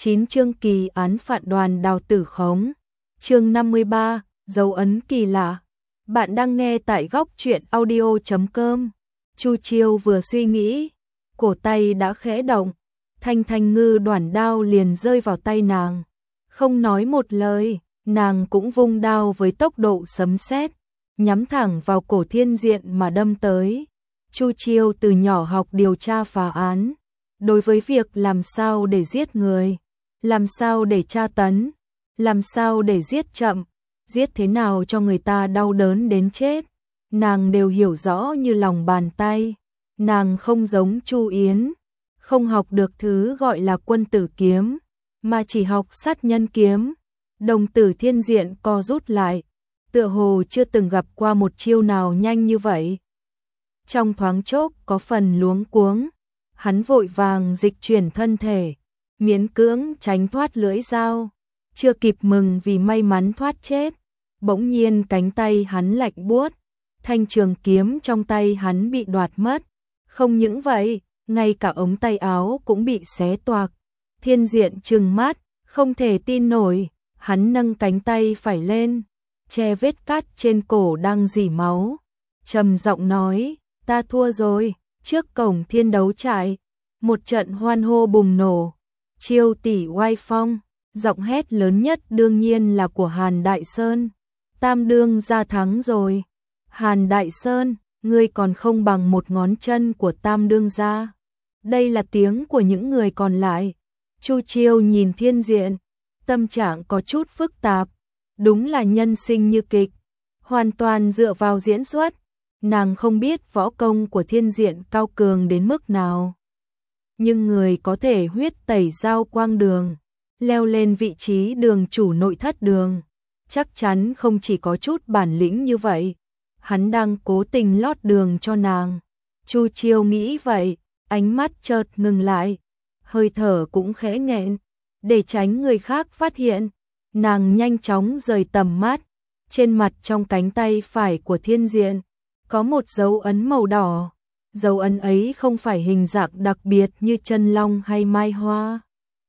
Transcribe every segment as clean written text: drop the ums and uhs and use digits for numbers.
9 chương kỳ án phạt đoàn đào tử khống. Chương 53, dấu ấn kỳ lạ. Bạn đang nghe tại góc truyện audio.com. Chu Chiêu vừa suy nghĩ, cổ tay đã khẽ động, thanh thanh ngư đoản đao liền rơi vào tay nàng. Không nói một lời, nàng cũng vung đao với tốc độ sấm sét, nhắm thẳng vào cổ Thiên Diện mà đâm tới. Chu Chiêu từ nhỏ học điều tra phá án, đối với việc làm sao để giết người, làm sao để tra tấn, làm sao để giết chậm, giết thế nào cho người ta đau đớn đến chết, nàng đều hiểu rõ như lòng bàn tay. Nàng không giống Chu Yến, không học được thứ gọi là quân tử kiếm, mà chỉ học sát nhân kiếm. Đồng tử Thiên Diện co rút lại, tựa hồ chưa từng gặp qua một chiêu nào nhanh như vậy. Trong thoáng chốc có phần luống cuống, hắn vội vàng dịch chuyển thân thể, miễn cưỡng tránh thoát lưỡi dao, chưa kịp mừng vì may mắn thoát chết, bỗng nhiên cánh tay hắn lạnh buốt, thanh trường kiếm trong tay hắn bị đoạt mất. Không những vậy, ngay cả ống tay áo cũng bị xé toạc. Thiên Diện trừng mắt, không thể tin nổi, hắn nâng cánh tay phải lên, che vết cắt trên cổ đang rỉ máu, trầm giọng nói: "Ta thua rồi." Trước cổng Thiên Đấu Trại, một trận hoan hô bùng nổ. Chiêu tỷ oai phong, giọng hét lớn nhất đương nhiên là của Hàn Đại Sơn. Tam đương gia thắng rồi. Hàn Đại Sơn, ngươi còn không bằng một ngón chân của Tam đương gia. Đây là tiếng của những người còn lại. Chu Chiêu nhìn Thiên Diện, tâm trạng có chút phức tạp. Đúng là nhân sinh như kịch, hoàn toàn dựa vào diễn xuất. Nàng không biết võ công của Thiên Diện cao cường đến mức nào, nhưng người có thể huyết tẩy Giao Quang Đường, leo lên vị trí đường chủ nội thất đường, chắc chắn không chỉ có chút bản lĩnh như vậy. Hắn đang cố tình lót đường cho nàng. Chu Chiêu nghĩ vậy, ánh mắt chợt ngừng lại, hơi thở cũng khẽ nghẹn, để tránh người khác phát hiện. Nàng nhanh chóng rời tầm mắt. Trên mặt trong cánh tay phải của Thiên Diện có một dấu ấn màu đỏ. Dấu ấn ấy không phải hình dạng đặc biệt như chân long hay mai hoa,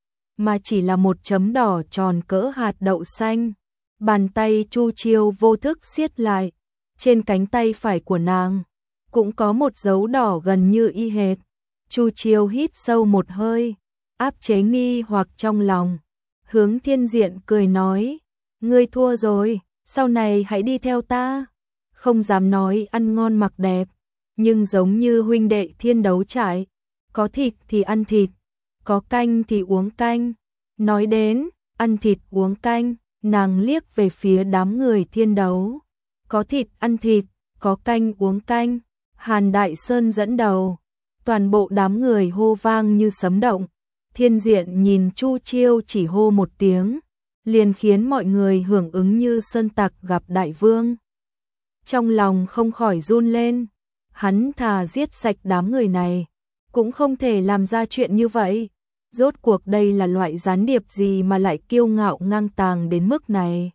mà chỉ là một chấm đỏ tròn cỡ hạt đậu xanh. Bàn tay Chu Chiêu vô thức siết lại, trên cánh tay phải của nàng cũng có một dấu đỏ gần như y hệt. Chu Chiêu hít sâu một hơi, áp chế nghi hoặc trong lòng, hướng Thiên Diện cười nói: "Ngươi thua rồi, sau này hãy đi theo ta." Không dám nói ăn ngon mặc đẹp, nhưng giống như huynh đệ Thiên Đấu Trại, có thịt thì ăn thịt, có canh thì uống canh. Nói đến ăn thịt uống canh, nàng liếc về phía đám người Thiên Đấu. Có thịt ăn thịt, có canh uống canh. Hàn Đại Sơn dẫn đầu, toàn bộ đám người hô vang như sấm động. Thiên Diện nhìn Chu Chiêu chỉ hô một tiếng, liền khiến mọi người hưởng ứng như sơn tặc gặp đại vương. Trong lòng không khỏi run lên, hắn thà giết sạch đám người này, cũng không thể làm ra chuyện như vậy. Rốt cuộc đây là loại gián điệp gì mà lại kiêu ngạo ngang tàng đến mức này.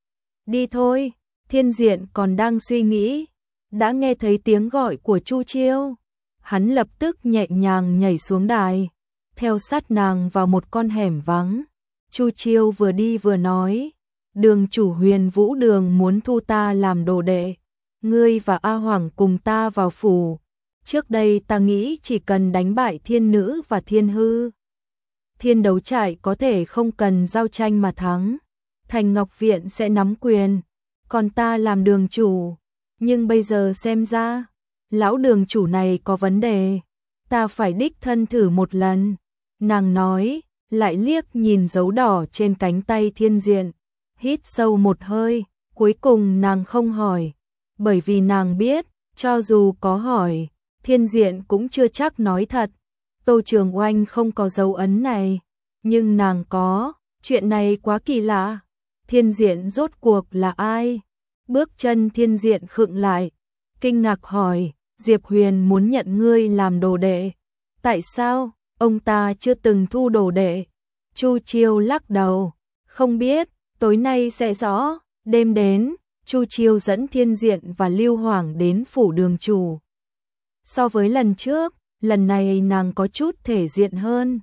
Đi thôi. Thiên Diện còn đang suy nghĩ, đã nghe thấy tiếng gọi của Chu Chiêu. Hắn lập tức nhẹ nhàng nhảy xuống đài, theo sát nàng vào một con hẻm vắng. Chu Chiêu vừa đi vừa nói: "Đường chủ Huyền Vũ Đường muốn thu ta làm đồ đệ, ngươi và A Hoàng cùng ta vào phủ. Trước đây ta nghĩ chỉ cần đánh bại Thiên Nữ và Thiên Hư, Thiên Đấu Trại có thể không cần giao tranh mà thắng, Thành Ngọc Viện sẽ nắm quyền, còn ta làm đường chủ. Nhưng bây giờ xem ra, lão đường chủ này có vấn đề, ta phải đích thân thử một lần." Nàng nói, lại liếc nhìn dấu đỏ trên cánh tay Thiên Diện, hít sâu một hơi. Cuối cùng nàng không hỏi, bởi vì nàng biết, cho dù có hỏi, Thiên Diện cũng chưa chắc nói thật. Tô Trường Oanh không có dấu ấn này, nhưng nàng có. Chuyện này quá kỳ lạ. Thiên Diện rốt cuộc là ai? Bước chân Thiên Diện khựng lại, kinh ngạc hỏi: "Diệp Huyền muốn nhận ngươi làm đồ đệ. Tại sao? Ông ta chưa từng thu đồ đệ." Chu Chiêu lắc đầu: "Không biết, tối nay sẽ rõ." Đêm đến, Chu Chiêu dẫn Thiên Diện và Lưu Hoàng đến phủ đường chủ. So với lần trước, lần này nàng có chút thể diện hơn.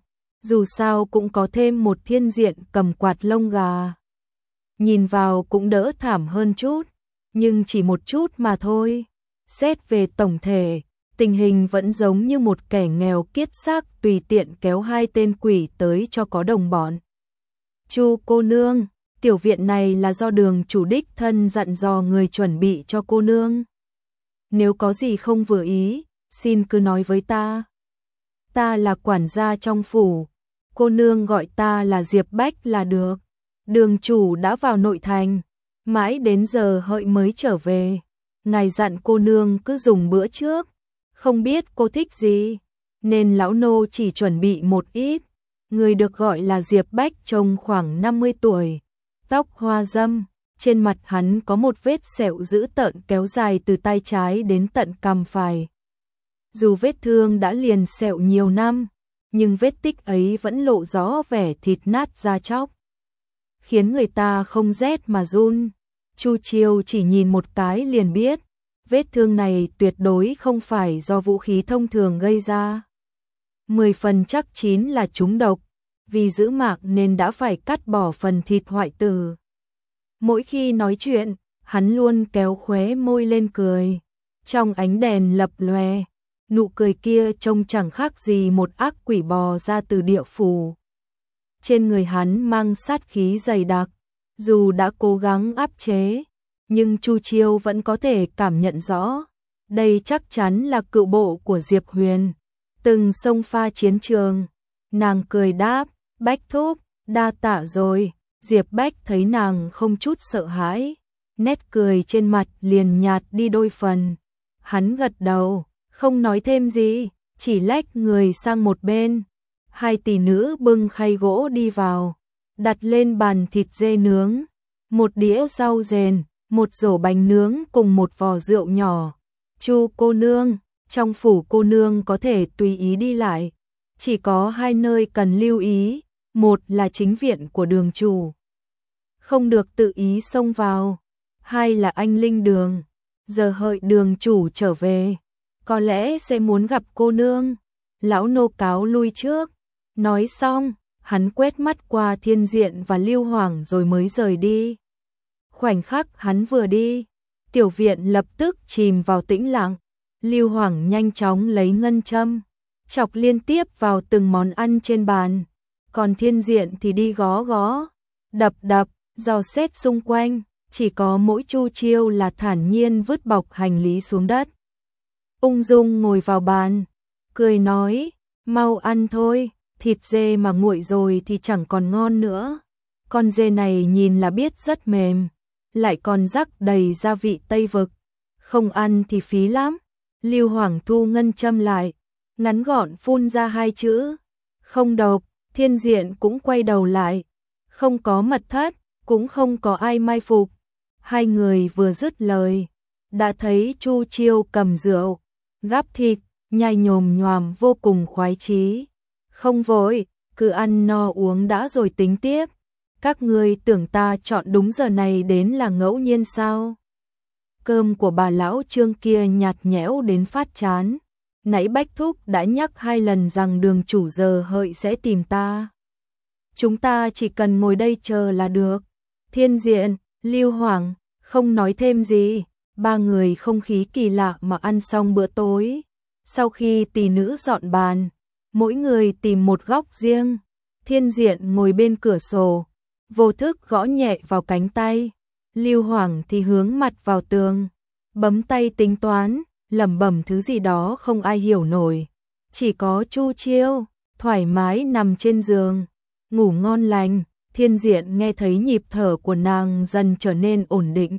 dù sao cũng có thêm một Thiên Diện cầm quạt lông gà. Nhìn vào cũng đỡ thảm hơn chút, nhưng chỉ một chút mà thôi. Xét về tổng thể, tình hình vẫn giống như một kẻ nghèo kiết xác tùy tiện kéo hai tên quỷ tới cho có đồng bọn. Chu cô nương, tiểu viện này là do Đường chủ đích thân dặn dò người chuẩn bị cho cô nương. Nếu có gì không vừa ý, xin cứ nói với ta. Ta là quản gia trong phủ, cô nương gọi ta là Diệp Bách là được. Đường chủ đã vào nội thành, mãi đến giờ hợi mới trở về. Ngài dặn cô nương cứ dùng bữa trước, không biết cô thích gì, nên lão nô chỉ chuẩn bị một ít. Người được gọi là Diệp Bách trông khoảng 50 tuổi, tóc hoa râm, trên mặt hắn có một vết sẹo dữ tợn kéo dài từ tay trái đến tận cằm phải. Dù vết thương đã liền sẹo nhiều năm, nhưng vết tích ấy vẫn lộ rõ vẻ thịt nát da chóc, khiến người ta không rét mà run. Chu Chiêu chỉ nhìn một cái liền biết, vết thương này tuyệt đối không phải do vũ khí thông thường gây ra. 10 phần chắc chín là trúng độc, vì giữ mạng nên đã phải cắt bỏ phần thịt hoại tử. Mỗi khi nói chuyện, hắn luôn kéo khóe môi lên cười. Trong ánh đèn lập lòe, nụ cười kia trông chẳng khác gì một ác quỷ bò ra từ địa phủ. Trên người hắn mang sát khí dày đặc, dù đã cố gắng áp chế, nhưng Chu Chiêu vẫn có thể cảm nhận rõ. Đây chắc chắn là cựu bộ của Diệp Huyền, từng xông pha chiến trường. Nàng cười đáp, Bách thúc, đa tạ rồi. Diệp Bách thấy nàng không chút sợ hãi, nét cười trên mặt liền nhạt đi đôi phần. Hắn gật đầu, không nói thêm gì, chỉ lách người sang một bên. Hai tỷ nữ bưng khay gỗ đi vào, đặt lên bàn thịt dê nướng, một đĩa rau rền, một rổ bánh nướng cùng một vò rượu nhỏ. Chu cô nương, trong phủ cô nương có thể tùy ý đi lại, chỉ có hai nơi cần lưu ý, một là chính viện của đường chủ, không được tự ý xông vào, hai là Anh Linh đường, giờ hợi đường chủ trở về, có lẽ sẽ muốn gặp cô nương. Lão nô cáo lui trước. Nói xong, hắn quét mắt qua Thiên Diện và Lưu Hoàng rồi mới rời đi. Khoảnh khắc hắn vừa đi, tiểu viện lập tức chìm vào tĩnh lặng. Lưu Hoàng nhanh chóng lấy ngân châm, chọc liên tiếp vào từng món ăn trên bàn. Còn Thiên Diện thì đi gõ gõ, đập đập, dò xét xung quanh. Chỉ có mỗi Chu Chiêu là thản nhiên vứt bọc hành lý xuống đất, ung dung ngồi vào bàn, cười nói, mau ăn thôi. Thịt dê mà nguội rồi thì chẳng còn ngon nữa. Con dê này nhìn là biết rất mềm, lại còn rắc đầy gia vị Tây vực, không ăn thì phí lắm. Lưu Hoàng thu ngân châm lại, ngắn gọn phun ra hai chữ, không độc. Thiên Diện cũng quay đầu lại, không có mật thất, cũng không có ai mai phục. Hai người vừa dứt lời, đã thấy Chu Chiêu cầm rượu, gắp thịt, nhai nhồm nhoàm vô cùng khoái chí. Không vội, cứ ăn no uống đã rồi tính tiếp. Các ngươi tưởng ta chọn đúng giờ này đến là ngẫu nhiên sao? Cơm của bà lão Trương kia nhạt nhẽo đến phát chán. Nãy Bách thúc đã nhắc 2 lần rằng đường chủ giờ hợi sẽ tìm ta. Chúng ta chỉ cần ngồi đây chờ là được. Thiên Diện, Lưu Hoàng không nói thêm gì. Ba người không khí kỳ lạ mà ăn xong bữa tối. Sau khi tỷ nữ dọn bàn, mỗi người tìm một góc riêng. Thiên Diện ngồi bên cửa sổ, vô thức gõ nhẹ vào cánh tay. Lưu Hoàng thì hướng mặt vào tường, bấm tay tính toán, lẩm bẩm thứ gì đó không ai hiểu nổi. Chỉ có Chu Chiêu thoải mái nằm trên giường, ngủ ngon lành. Thiên Diện nghe thấy nhịp thở của nàng dần trở nên ổn định,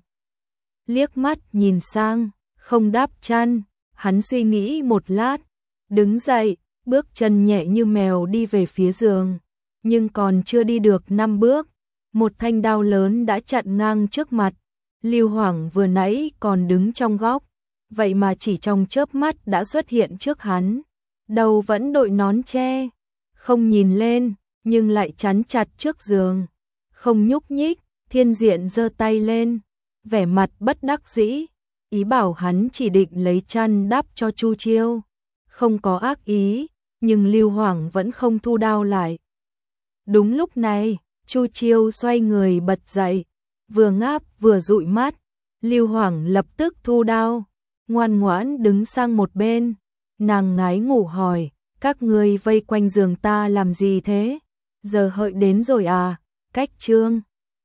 liếc mắt nhìn sang, không đáp chăn. Hắn suy nghĩ một lát, đứng dậy, bước chân nhẹ như mèo đi về phía giường. Nhưng còn chưa đi được 5 bước, một thanh đao lớn đã chặn ngang trước mặt. Lưu Hoàng vừa nãy còn đứng trong góc, vậy mà chỉ trong chớp mắt đã xuất hiện trước hắn. Đầu vẫn đội nón che, không nhìn lên, nhưng lại chắn chặt trước giường, không nhúc nhích. Thiên Diện giơ tay lên, vẻ mặt bất đắc dĩ, ý bảo hắn chỉ định lấy chăn đắp cho Chu Chiêu, không có ác ý, nhưng Lưu Hoàng vẫn không thu đao lại. Đúng lúc này, Chu Chiêu xoay người bật dậy, vừa ngáp vừa dụi mắt, Lưu Hoàng lập tức thu đao, ngoan ngoãn đứng sang một bên, nàng ngái ngủ hỏi, các ngươi vây quanh giường ta làm gì thế? Giờ hợi đến rồi à? Cách trương